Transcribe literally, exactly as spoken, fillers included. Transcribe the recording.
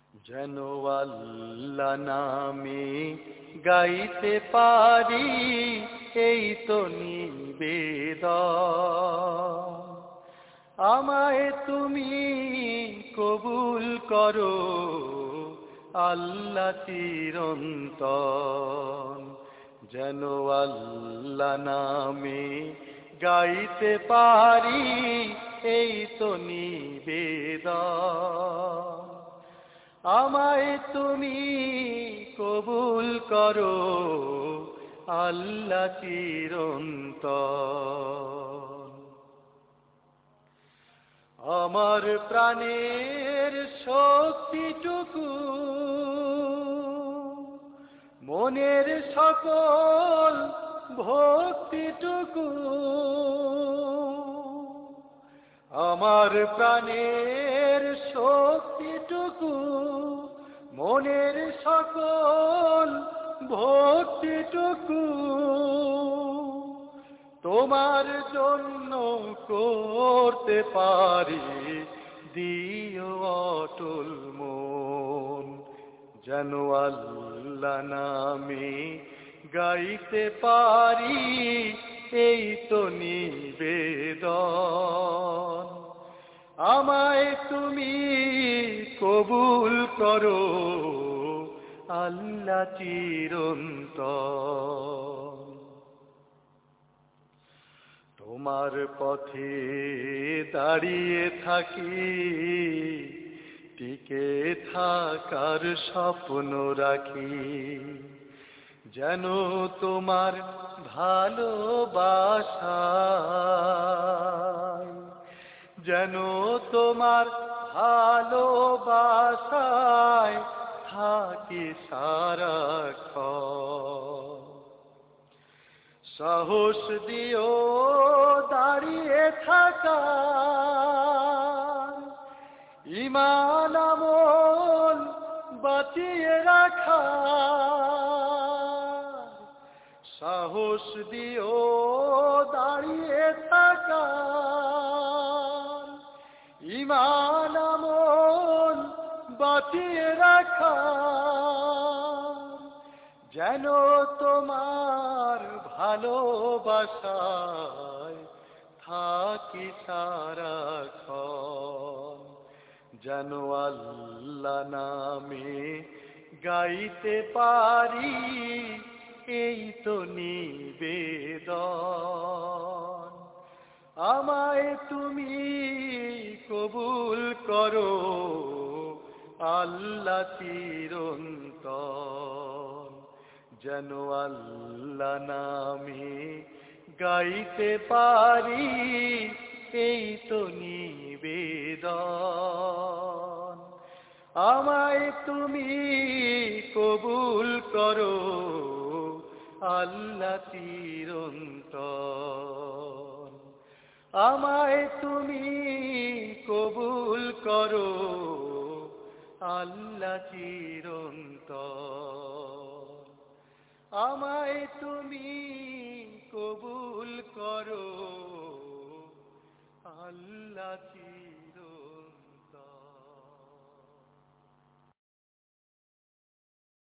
যেন আল্লাহ নামে গাইতে পারি এই তো নিবেদন। আমায় তুমি কবুল করো আল্লাহ চিরন্তন। যেন আল্লাহ নামে গাইতে পারি এই তো নিবেদন। আমায় তুমি কবুল করো আল্লাহ চিরন্তন। আমার প্রাণের শক্তিটুকু মনের সকল ভক্তিটুকু, আমার প্রাণের শক্তিটুকু মনের সকল ভক্তিটুকু তোমার জন্য করতে পারি দিও অটল মন। যেন আল্লাহ নামে গাইতে পারি এই তো নিবেদন। আমায় তুমি কবুল করো আল্লাহ চিরন্তন। তোমার পথে দাঁড়িয়ে থাকি, টিকে থাকার স্বপ্ন রাখি। যেন তোমার ভালোবাসায়, যেন তোমার ভালোবাসায় থাকি সারাক্ষণ। সাহস দিও দাঁড়িয়ে থাকা, ঈমান আমল বাঁচিয়ে রাখা। সাহস দিও দাঁড়িয়ে থাকা, ঈমান আমল বাঁচিয়ে রাখা। যেন তোমার ভালোবাসায় থাকি সারাক্ষণ। যেন আল্লাহ নামে গাইতে পারি এই তো নিবেদন। আমায় তুমি কবুল করো আল্লাহ চিরন্তন। যেন আল্লাহ নামে গাইতে পারি এই তো নিবেদন। আমায় তুমি কবুল করো আল্লাহ চিরন্তন। আমায় তুমি কবুল করো আল্লাহ চিরন্তন। আমায় তুমি কবুল করো আল্লাহ চিরন্তন।